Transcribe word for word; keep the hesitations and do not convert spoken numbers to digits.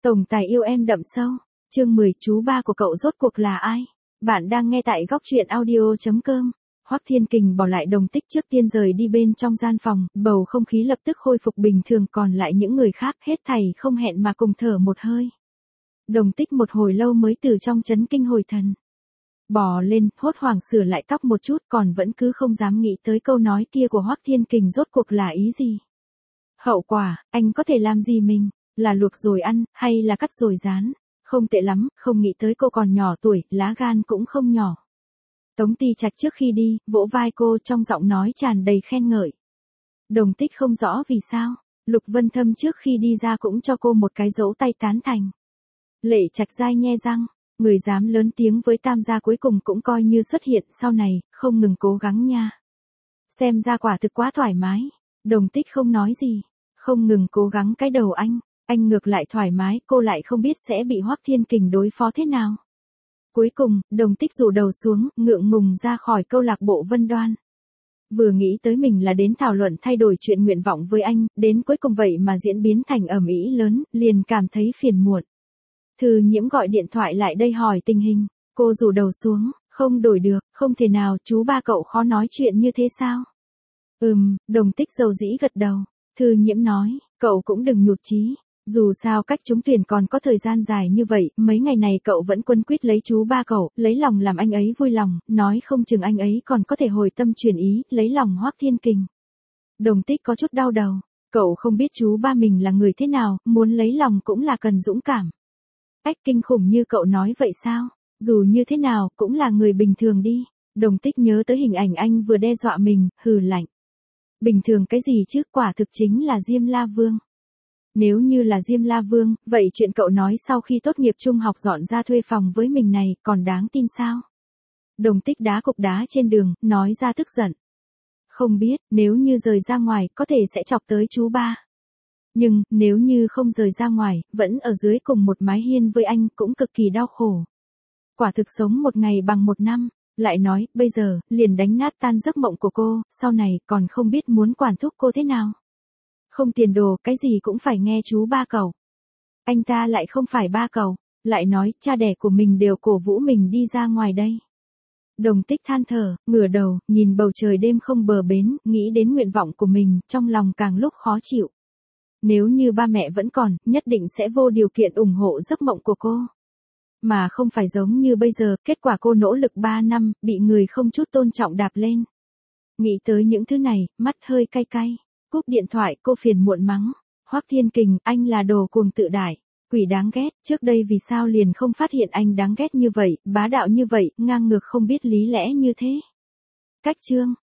Tổng tài yêu em đậm sâu. Chương mười, chú ba của cậu rốt cuộc là ai? Bạn đang nghe tại góc truyện audio chấm com. Hoắc Thiên Kình bỏ lại Đồng Tích trước tiên rời đi bên trong gian phòng, bầu không khí lập tức khôi phục bình thường, còn lại những người khác hết thảy không hẹn mà cùng thở một hơi. Đồng Tích một hồi lâu mới từ trong chấn kinh hồi thần. Bò lên, hốt hoảng sửa lại tóc một chút, còn vẫn cứ không dám nghĩ tới câu nói kia của Hoắc Thiên Kình rốt cuộc là ý gì. Hậu quả, anh có thể làm gì mình? Là luộc rồi ăn, hay là cắt rồi rán? Không tệ lắm, không nghĩ tới cô còn nhỏ tuổi, lá gan cũng không nhỏ. Tống Ti Trạch trước khi đi, vỗ vai cô trong giọng nói tràn đầy khen ngợi. Đồng Tích không rõ vì sao, Lục Vân Thâm trước khi đi ra cũng cho cô một cái dấu tay tán thành. Lệ Trạch dai nhe răng, người dám lớn tiếng với Tam gia cuối cùng cũng coi như xuất hiện, sau này, không ngừng cố gắng nha. Xem ra quả thực quá thoải mái. Đồng Tích không nói gì, không ngừng cố gắng cái đầu anh. Anh ngược lại thoải mái, cô lại không biết sẽ bị Hoắc Thiên Kình đối phó thế nào. Cuối cùng, Đồng Tích rủ đầu xuống, ngượng ngùng ra khỏi câu lạc bộ Vân Đoan. Vừa nghĩ tới mình là đến thảo luận thay đổi chuyện nguyện vọng với anh, đến cuối cùng vậy mà diễn biến thành ầm ĩ lớn, liền cảm thấy phiền muộn. Thư Nhiễm gọi điện thoại lại đây hỏi tình hình, cô rủ đầu xuống, không đổi được, không thể nào, chú ba cậu khó nói chuyện như thế sao? Ừm, Đồng Tích dầu dĩ gật đầu. Thư Nhiễm nói, cậu cũng đừng nhụt chí. Dù sao cách trúng tuyển còn có thời gian dài như vậy, mấy ngày này cậu vẫn quấn quýt lấy chú ba cậu, lấy lòng làm anh ấy vui lòng, nói không chừng anh ấy còn có thể hồi tâm chuyển ý, lấy lòng Hoắc Thiên Kình. Đồng Tích có chút đau đầu, cậu không biết chú ba mình là người thế nào, muốn lấy lòng cũng là cần dũng cảm. Ách, kinh khủng như cậu nói vậy sao? Dù như thế nào, cũng là người bình thường đi. Đồng Tích nhớ tới hình ảnh anh vừa đe dọa mình, hừ lạnh. Bình thường cái gì chứ, quả thực chính là Diêm La Vương. Nếu như là Diêm La Vương, vậy chuyện cậu nói sau khi tốt nghiệp trung học dọn ra thuê phòng với mình này, còn đáng tin sao? Đồng Tích đá cục đá trên đường, nói ra tức giận. Không biết, nếu như rời ra ngoài, có thể sẽ chọc tới chú ba. Nhưng, nếu như không rời ra ngoài, vẫn ở dưới cùng một mái hiên với anh, cũng cực kỳ đau khổ. Quả thực sống một ngày bằng một năm. Lại nói, bây giờ, liền đánh nát tan giấc mộng của cô, sau này, còn không biết muốn quản thúc cô thế nào. Không tiền đồ, cái gì cũng phải nghe chú ba cậu. Anh ta lại không phải ba cậu, lại nói, cha đẻ của mình đều cổ vũ mình đi ra ngoài đây. Đồng Tích than thở, ngửa đầu, nhìn bầu trời đêm không bờ bến, nghĩ đến nguyện vọng của mình, trong lòng càng lúc khó chịu. Nếu như ba mẹ vẫn còn, nhất định sẽ vô điều kiện ủng hộ giấc mộng của cô. Mà không phải giống như bây giờ, kết quả cô nỗ lực ba năm, bị người không chút tôn trọng đạp lên. Nghĩ tới những thứ này, mắt hơi cay cay. Cúp điện thoại, cô phiền muộn mắng. Hoắc Thiên Kình, anh là đồ cuồng tự đại, quỷ đáng ghét, trước đây vì sao liền không phát hiện anh đáng ghét như vậy, bá đạo như vậy, ngang ngược không biết lý lẽ như thế. Cách chương.